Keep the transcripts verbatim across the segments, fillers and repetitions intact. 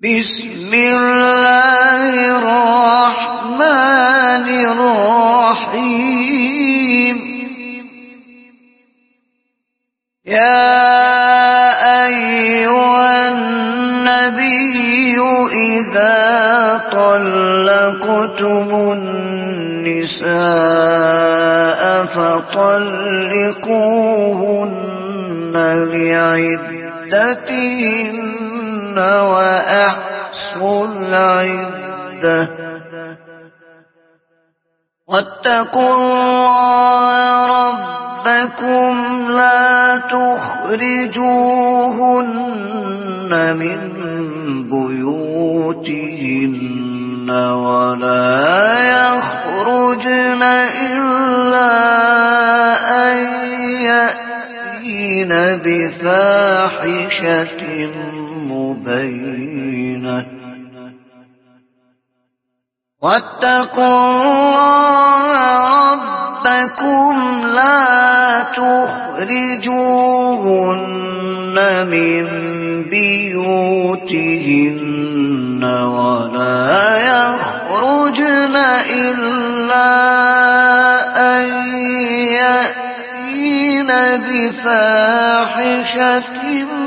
بسم الله الرحمن الرحيم يا أيها النبي إذا طلقتم النساء فطلقوهن لعدتهن وأحصوا العدة واتقوا الله ربكم لا تخرجوهن من بيوتهن ولا يخرجن إلا أن يأتين بفاحشة مبينة واتقوا الله ربكم لا تخرجوهن من بيوتهن ولا يخرجن إلا أن يأتين بفاحشة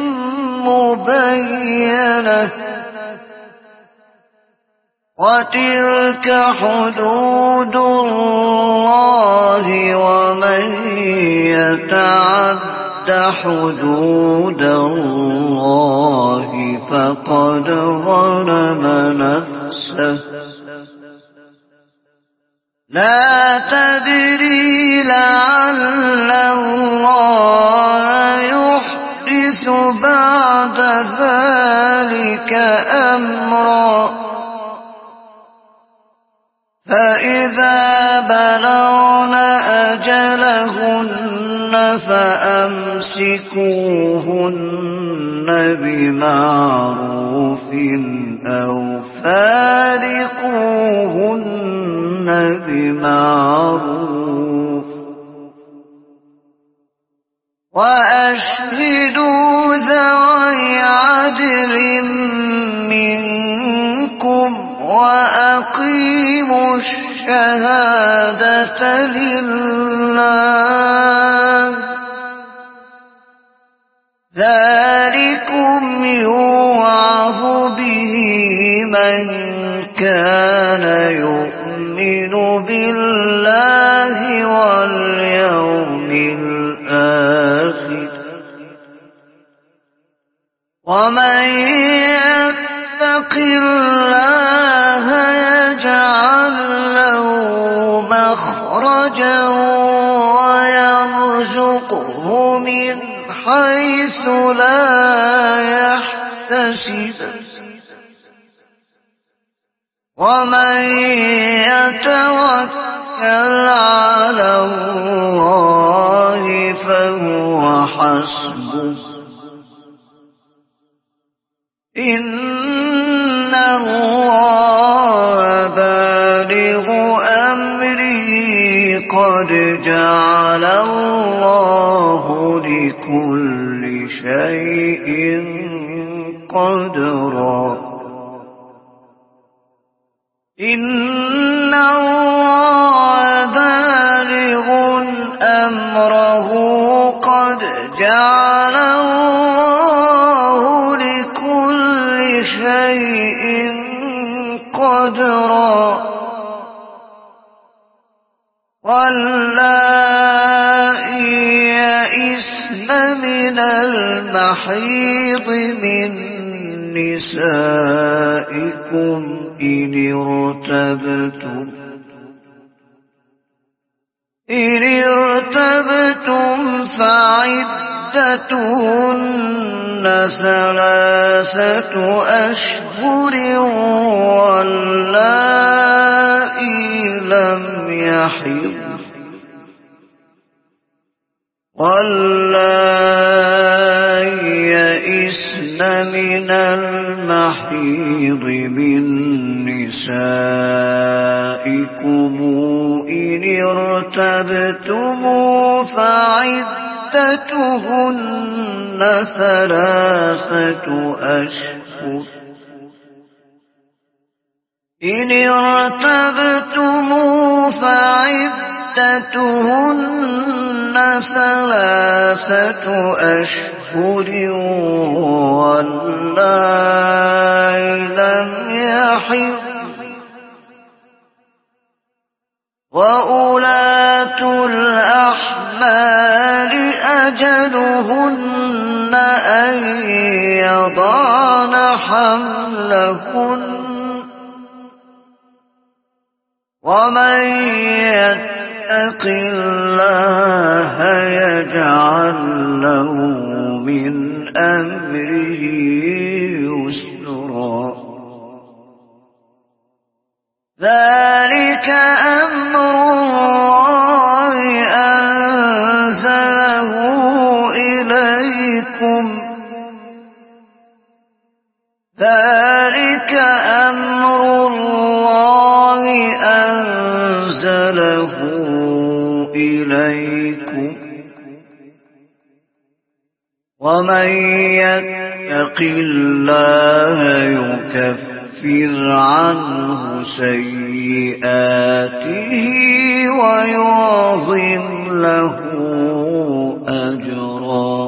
مبينة وتلك حدود الله ومن يتعد حدود الله فقد ظلم نفسه لا تدري لعل الله يحدث بعد ذلك أمرا فإذا بلغن أجلهن فأمسكوهن بمعروف أو فارقوهن بمعروف وأشهدوا ذوي عدل منكم وأقيموا الشهادة لله ذلكم يوعظ به من كان يؤمن بالله واليوم الآخر ومن يتق الله يجعل له مخرجا ويرزقه من حيث لا يحتسب ومن يتوكل على الله فهو حسبه إن الله بالغ أمره قد جعل الله لكل شيء قدرا إن الله بالغ أمره قد جعل الله لكل شيء قدرا واللائي يئسن من المحيض من نسائكم إن ارتبتم إن ارتبتم فعدتهن ثلاثة أشهر واللائي لم يحضن واللائي يئسن من المحيض من نسائكم إن ارتبتم فعدتهن ثلاثة أشهر إن ارتبتم فعدتهن ثلاثة أشهر واللائي لم يحضن وأولاة الأحمال أجلهن أن يضعن حملهن ومن يتق الله يجعل له من أمره يسرا ذلك أمر الله أنزله إليكم ذلك أمر الله أنزله إليكم ومن يتق الله يكفر عنه سيئاته ويعظم له أجرا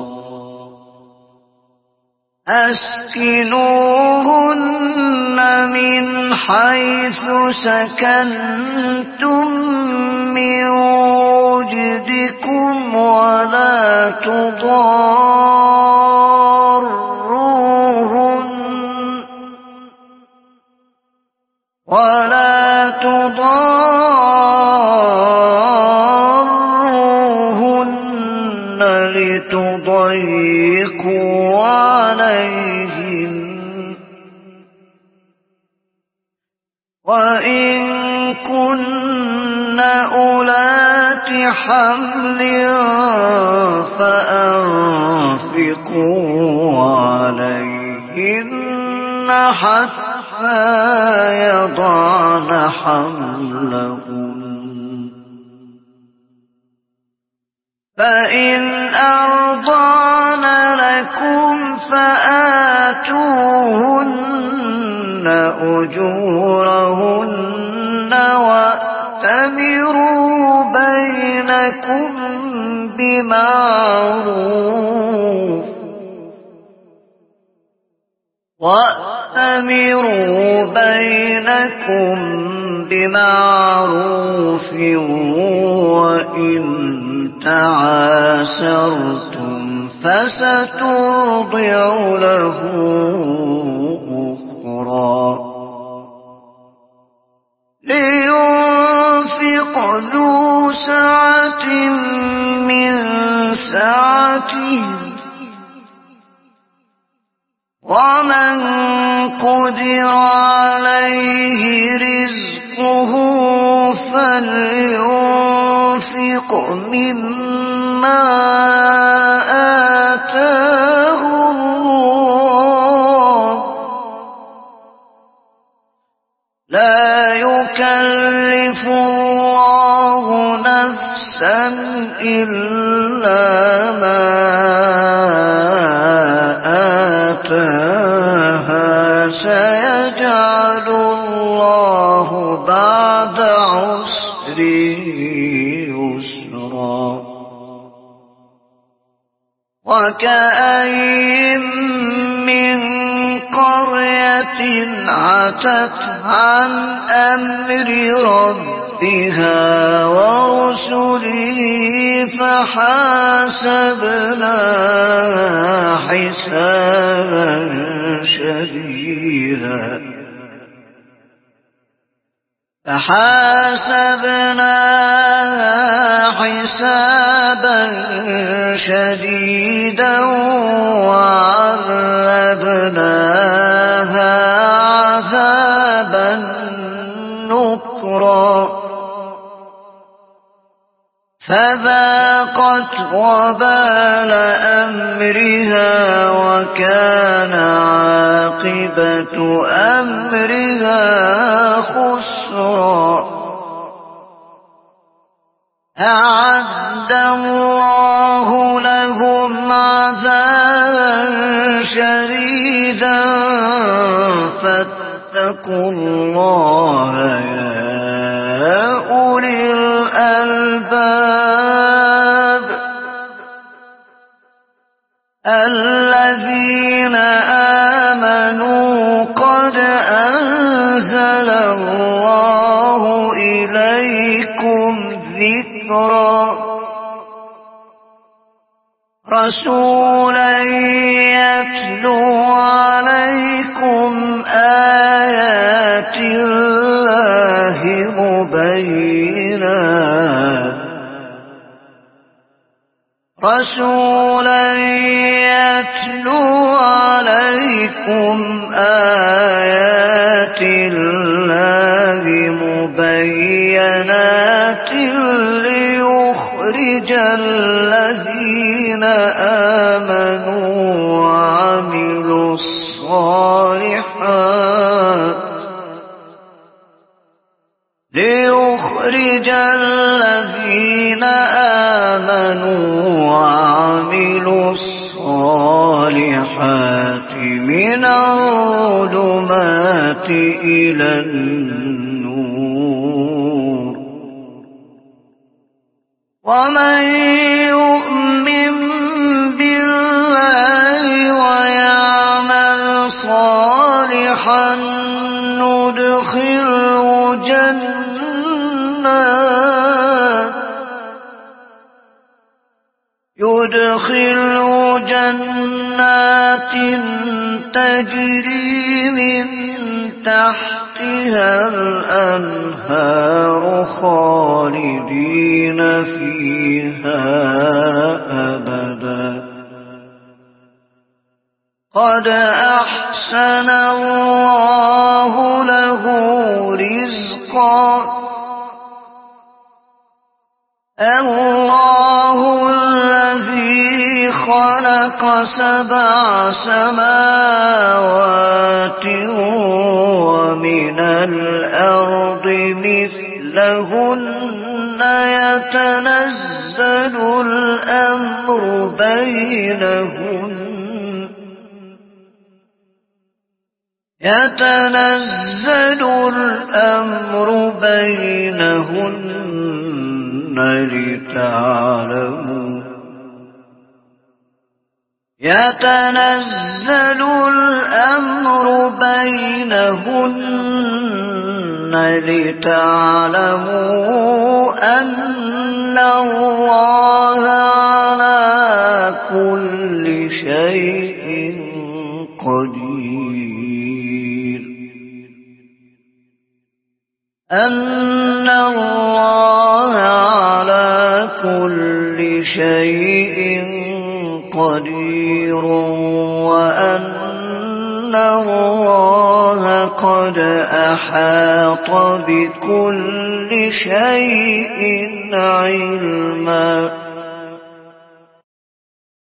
أسكنوهن من حيث سكنتم من وجدكم ولا تضاروهن ولا تضاروهن لتضيقوا عليهم وإن كن أولات حمل فأنفقوا عليهن حتى يضعن حملهن فإن أرضعن لكم فآتوهن أجورهن وأتمروا بينكم بمعروف وأتمروا بينكم بمعروف وإن تعاسرتم فسترضع له أخرى لينفق ذو سعة من سعته ومن قدر عليه رزقه فلينفق مما آتاه الله لا يكلف الله نفسا إلا ما آتاها سيجعل الله بعد عسر يسرا وكأين من قرية عتت عن أمر ربها ورسله فحاسبناها حسابا شديدا فحاسبناها حسابا شديدا وعذبناها عذابا نكرا فذاقت وبال أمرها وكان عاقبة أمرها خسرا أعد الله لهم عذابا شديدا فاتقوا الله يا أولي الألباب الذين آمنوا قد أنزل الله إليكم ذكرا رسولا يتلو عليكم آيات الله مبينات رسولا يتلو عليكم آيات الله مبينات ليخرج الذين آمنوا وعملوا الصالحات ليخرج الذين آمنوا وعملوا الصالحات من الظلمات إلى النور ومن يؤمن بالله ويعمل صالحا ندخله جنات يدخله جنات تجري من تحتها الأنهار خالدين فيها أبدا قد أحسن الله له رزقا الله الذي خلق سبع سماوات ومن الأرض مثلهن يتنزل الأمر بينهن يتنزل الأمر بينهن لتعلموا يتنزل الأمر بينهن لتعلموا أن الله على كل شيء قدير أن الله على كل شيء قدير وأن الله قد أحاط بكل شيء علما